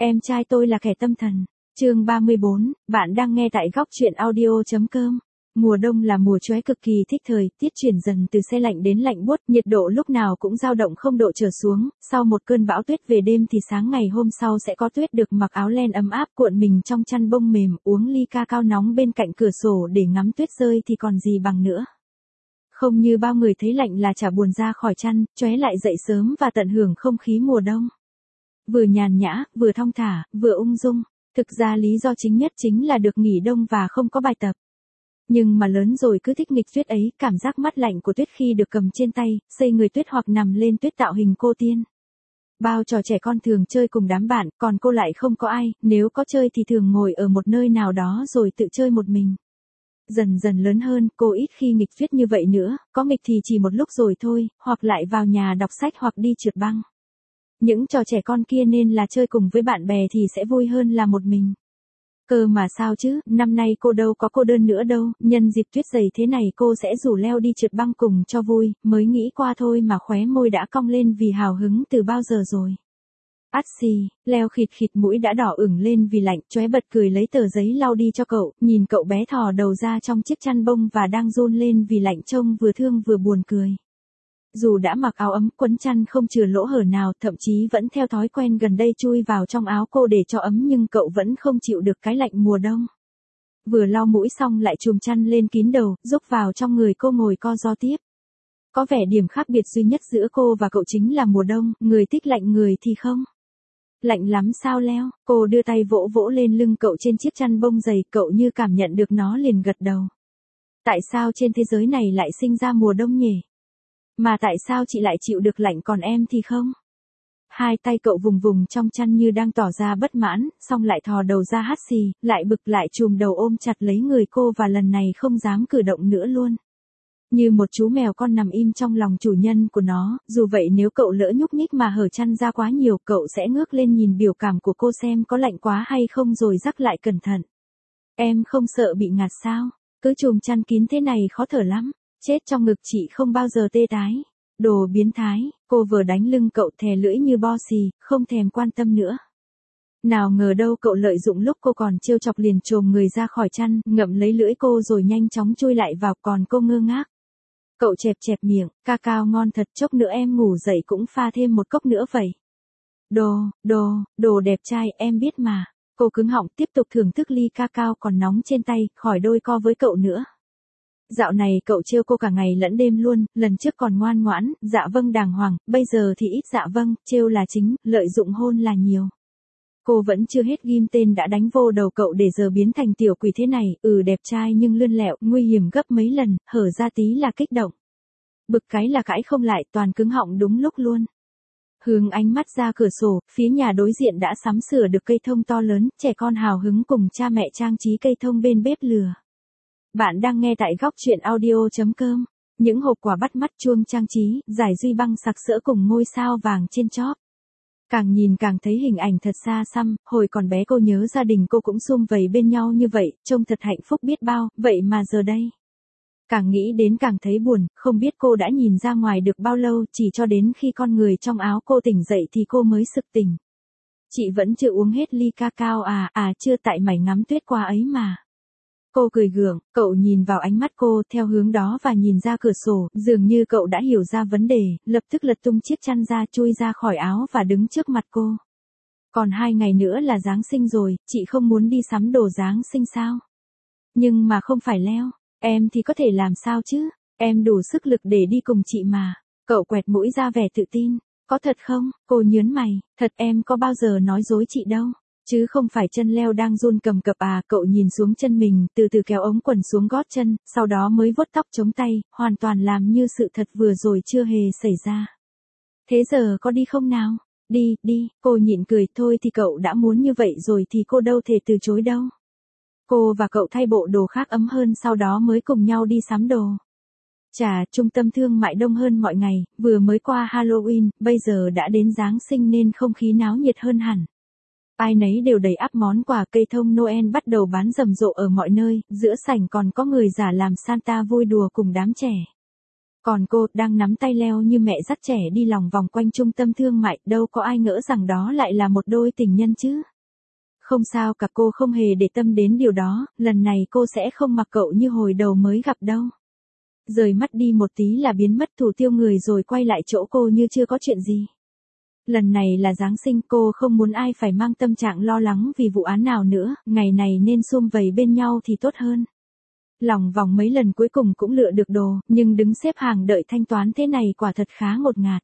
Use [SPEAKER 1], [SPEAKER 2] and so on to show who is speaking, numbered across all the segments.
[SPEAKER 1] Em trai tôi là kẻ tâm thần. Chương 34, bạn đang nghe tại góc truyện audio.com. Mùa đông là mùa chóe cực kỳ thích thời, tiết chuyển dần từ se lạnh đến lạnh buốt, nhiệt độ lúc nào cũng dao động 0 độ trở xuống, sau một cơn bão tuyết về đêm thì sáng ngày hôm sau sẽ có tuyết, được mặc áo len ấm áp cuộn mình trong chăn bông mềm, uống ly ca cao nóng bên cạnh cửa sổ để ngắm tuyết rơi thì còn gì bằng nữa. Không như bao người thấy lạnh là chả buồn ra khỏi chăn, chóe lại dậy sớm và tận hưởng không khí mùa đông. Vừa nhàn nhã, vừa thong thả, vừa ung dung. Thực ra lý do chính nhất chính là được nghỉ đông và không có bài tập. Nhưng mà lớn rồi cứ thích nghịch tuyết ấy, cảm giác mát lạnh của tuyết khi được cầm trên tay, xây người tuyết hoặc nằm lên tuyết tạo hình cô tiên. Bao trò trẻ con thường chơi cùng đám bạn, còn cô lại không có ai, nếu có chơi thì thường ngồi ở một nơi nào đó rồi tự chơi một mình. Dần dần lớn hơn, cô ít khi nghịch tuyết như vậy nữa, có nghịch thì chỉ một lúc rồi thôi, hoặc lại vào nhà đọc sách hoặc đi trượt băng. Những trò trẻ con kia nên là chơi cùng với bạn bè thì sẽ vui hơn là một mình. Cơ mà sao chứ, năm nay cô đâu có cô đơn nữa đâu, nhân dịp tuyết dày thế này cô sẽ rủ Leo đi trượt băng cùng cho vui, mới nghĩ qua thôi mà khóe môi đã cong lên vì hào hứng từ bao giờ rồi. Át xì, Leo khịt khịt mũi đã đỏ ửng lên vì lạnh, chóe bật cười lấy tờ giấy lau đi cho cậu, nhìn cậu bé thò đầu ra trong chiếc chăn bông và đang run lên vì lạnh, trông vừa thương vừa buồn cười. Dù đã mặc áo ấm, quấn chăn không chừa lỗ hở nào, thậm chí vẫn theo thói quen gần đây chui vào trong áo cô để cho ấm, nhưng cậu vẫn không chịu được cái lạnh mùa đông. Vừa lau mũi xong lại chùm chăn lên kín đầu, rúc vào trong người cô ngồi co ro tiếp. Có vẻ điểm khác biệt duy nhất giữa cô và cậu chính là mùa đông, người thích lạnh người thì không. Lạnh lắm sao Leo? Cô đưa tay vỗ vỗ lên lưng cậu trên chiếc chăn bông dày, cậu như cảm nhận được nó liền gật đầu. Tại sao trên thế giới này lại sinh ra mùa đông nhỉ? Mà tại sao chị lại chịu được lạnh còn em thì không? Hai tay cậu vùng vùng trong chăn như đang tỏ ra bất mãn, xong lại thò đầu ra hắt xì, lại bực lại chùm đầu ôm chặt lấy người cô và lần này không dám cử động nữa luôn. Như một chú mèo con nằm im trong lòng chủ nhân của nó, dù vậy nếu cậu lỡ nhúc nhích mà hở chăn ra quá nhiều, cậu sẽ ngước lên nhìn biểu cảm của cô xem có lạnh quá hay không rồi rắc lại cẩn thận. Em không sợ bị ngạt sao? Cứ chùm chăn kín thế này khó thở lắm. Chết trong ngực chị không bao giờ tê tái. Đồ biến thái, cô vừa đánh lưng cậu thè lưỡi như bo xì, không thèm quan tâm nữa. Nào ngờ đâu cậu lợi dụng lúc cô còn trêu chọc liền chồm người ra khỏi chăn, ngậm lấy lưỡi cô rồi nhanh chóng chui lại vào, còn cô ngơ ngác. Cậu chẹp chẹp miệng, ca cao ngon thật, chốc nữa em ngủ dậy cũng pha thêm một cốc nữa vậy. Đồ đẹp trai, em biết mà. Cô cứng họng tiếp tục thưởng thức ly ca cao còn nóng trên tay, khỏi đôi co với cậu nữa. Dạo này cậu trêu cô cả ngày lẫn đêm luôn, lần trước còn ngoan ngoãn, dạ vâng đàng hoàng, bây giờ thì ít dạ vâng, trêu là chính, lợi dụng hôn là nhiều. Cô vẫn chưa hết ghim tên đã đánh vô đầu cậu để giờ biến thành tiểu quỷ thế này, đẹp trai nhưng lươn lẹo, nguy hiểm gấp mấy lần, hở ra tí là kích động. Bực cái là cãi không lại, toàn cứng họng đúng lúc luôn. Hướng ánh mắt ra cửa sổ, phía nhà đối diện đã sắm sửa được cây thông to lớn, trẻ con hào hứng cùng cha mẹ trang trí cây thông bên bếp lửa. Bạn đang nghe tại góc truyện audio.com. Những hộp quà bắt mắt, chuông trang trí, giải duy băng sặc sỡ cùng ngôi sao vàng trên chóp. Càng nhìn càng thấy hình ảnh thật xa xăm, hồi còn bé cô nhớ gia đình cô cũng sum vầy bên nhau như vậy, trông thật hạnh phúc biết bao, vậy mà giờ đây. Càng nghĩ đến càng thấy buồn, không biết cô đã nhìn ra ngoài được bao lâu, chỉ cho đến khi con người trong áo cô tỉnh dậy thì cô mới sực tỉnh. Chị vẫn chưa uống hết ly ca cao chưa, tại mày ngắm tuyết qua ấy mà. Cô cười gượng, cậu nhìn vào ánh mắt cô theo hướng đó và nhìn ra cửa sổ, dường như cậu đã hiểu ra vấn đề, lập tức lật tung chiếc chăn ra chui ra khỏi áo và đứng trước mặt cô. Còn 2 ngày nữa là Giáng sinh rồi, chị không muốn đi sắm đồ Giáng sinh sao? Nhưng mà không phải Leo, em thì có thể làm sao chứ, em đủ sức lực để đi cùng chị mà. Cậu quẹt mũi ra vẻ tự tin, có thật không? Cô nhớn mày, thật, em có bao giờ nói dối chị đâu. Chứ không phải chân Leo đang run cầm cập cậu nhìn xuống chân mình, từ từ kéo ống quần xuống gót chân, sau đó mới vuốt tóc chống tay, hoàn toàn làm như sự thật vừa rồi chưa hề xảy ra. Thế giờ có đi không nào? Đi, cô nhịn cười, thôi thì cậu đã muốn như vậy rồi thì cô đâu thể từ chối đâu. Cô và cậu thay bộ đồ khác ấm hơn sau đó mới cùng nhau đi sắm đồ. Chà, trung tâm thương mại đông hơn mọi ngày, vừa mới qua Halloween, bây giờ đã đến Giáng sinh nên không khí náo nhiệt hơn hẳn. Ai nấy đều đầy ắp món quà, cây thông Noel bắt đầu bán rầm rộ ở mọi nơi, giữa sảnh còn có người giả làm Santa vui đùa cùng đám trẻ. Còn cô, đang nắm tay Leo như mẹ dắt trẻ đi lòng vòng quanh trung tâm thương mại, đâu có ai ngỡ rằng đó lại là một đôi tình nhân chứ. Không sao cả, cô không hề để tâm đến điều đó, lần này cô sẽ không mặc cậu như hồi đầu mới gặp đâu. Rời mắt đi một tí là biến mất thủ tiêu người rồi quay lại chỗ cô như chưa có chuyện gì. Lần này là Giáng sinh, cô không muốn ai phải mang tâm trạng lo lắng vì vụ án nào nữa, ngày này nên sum vầy bên nhau thì tốt hơn. Lòng vòng mấy lần cuối cùng cũng lựa được đồ, nhưng đứng xếp hàng đợi thanh toán thế này quả thật khá ngột ngạt.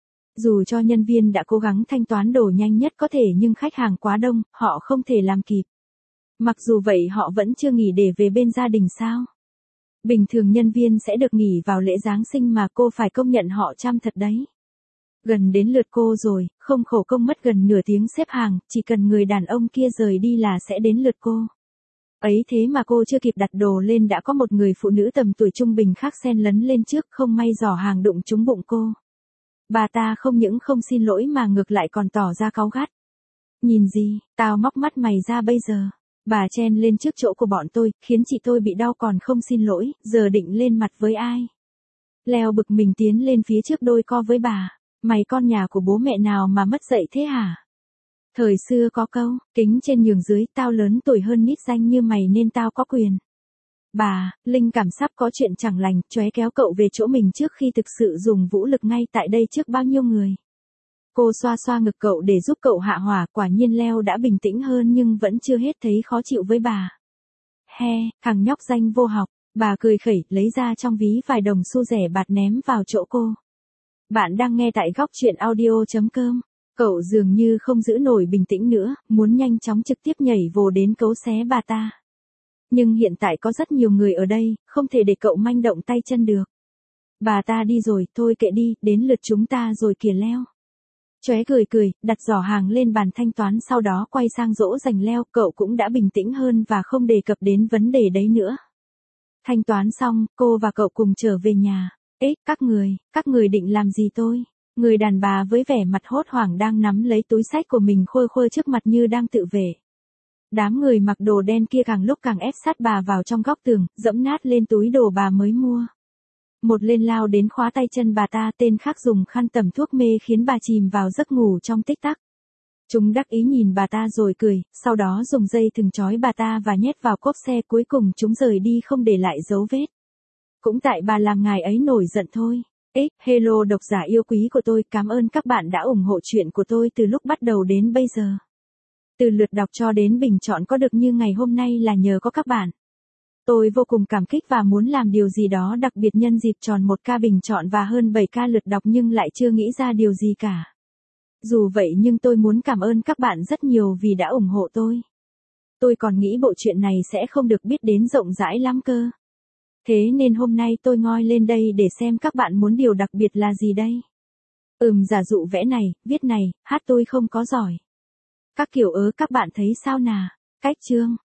[SPEAKER 1] Dù cho nhân viên đã cố gắng thanh toán đồ nhanh nhất có thể nhưng khách hàng quá đông, họ không thể làm kịp. Mặc dù vậy họ vẫn chưa nghỉ để về bên gia đình sao? Bình thường nhân viên sẽ được nghỉ vào lễ Giáng sinh mà cô phải công nhận họ chăm thật đấy. Gần đến lượt cô rồi, không khổ công mất gần nửa tiếng xếp hàng, chỉ cần người đàn ông kia rời đi là sẽ đến lượt cô. Ấy thế mà cô chưa kịp đặt đồ lên đã có một người phụ nữ tầm tuổi trung bình khác xen lấn lên trước, không may giỏ hàng đụng trúng bụng cô. Bà ta không những không xin lỗi mà ngược lại còn tỏ ra cáu gắt. Nhìn gì, tao móc mắt mày ra bây giờ. Bà chen lên trước chỗ của bọn tôi, khiến chị tôi bị đau còn không xin lỗi, giờ định lên mặt với ai. Leo bực mình tiến lên phía trước đôi co với bà. Mày con nhà của bố mẹ nào mà mất dạy thế hả? Thời xưa có câu, kính trên nhường dưới, tao lớn tuổi hơn nít danh như mày nên tao có quyền. Bà, linh cảm sắp có chuyện chẳng lành, chóe kéo cậu về chỗ mình trước khi thực sự dùng vũ lực ngay tại đây trước bao nhiêu người. Cô xoa xoa ngực cậu để giúp cậu hạ hỏa, quả nhiên Leo đã bình tĩnh hơn nhưng vẫn chưa hết thấy khó chịu với bà. He, thằng nhóc danh vô học, bà cười khẩy, lấy ra trong ví vài đồng xu rẻ bạt ném vào chỗ cô. Bạn đang nghe tại góc truyện audio.com. Cậu dường như không giữ nổi bình tĩnh nữa, muốn nhanh chóng trực tiếp nhảy vồ đến cấu xé bà ta. Nhưng hiện tại có rất nhiều người ở đây, không thể để cậu manh động tay chân được. Bà ta đi rồi, thôi kệ đi, đến lượt chúng ta rồi kìa Leo. Chóe cười, đặt giỏ hàng lên bàn thanh toán sau đó quay sang dỗ dành Leo, cậu cũng đã bình tĩnh hơn và không đề cập đến vấn đề đấy nữa. Thanh toán xong, cô và cậu cùng trở về nhà. Ê, các người định làm gì tôi? Người đàn bà với vẻ mặt hốt hoảng đang nắm lấy túi xách của mình khôi khôi trước mặt như đang tự vệ. Đám người mặc đồ đen kia càng lúc càng ép sát bà vào trong góc tường, dẫm nát lên túi đồ bà mới mua. Một lên lao đến khóa tay chân bà ta, tên khác dùng khăn tẩm thuốc mê khiến bà chìm vào giấc ngủ trong tích tắc. Chúng đắc ý nhìn bà ta rồi cười, sau đó dùng dây thừng trói bà ta và nhét vào cốp xe, cuối cùng chúng rời đi không để lại dấu vết. Cũng tại bà làm ngài ấy nổi giận thôi. Hello độc giả yêu quý của tôi, cảm ơn các bạn đã ủng hộ chuyện của tôi từ lúc bắt đầu đến bây giờ. Từ lượt đọc cho đến bình chọn có được như ngày hôm nay là nhờ có các bạn. Tôi vô cùng cảm kích và muốn làm điều gì đó đặc biệt nhân dịp tròn 1K bình chọn và hơn 7K lượt đọc nhưng lại chưa nghĩ ra điều gì cả. Dù vậy nhưng tôi muốn cảm ơn các bạn rất nhiều vì đã ủng hộ tôi. Tôi còn nghĩ bộ chuyện này sẽ không được biết đến rộng rãi lắm cơ. Thế nên hôm nay tôi ngoi lên đây để xem các bạn muốn điều đặc biệt là gì đây. Giả dụ vẽ này, viết này, hát tôi không có giỏi. Các kiểu các bạn thấy sao nà? Cách chương.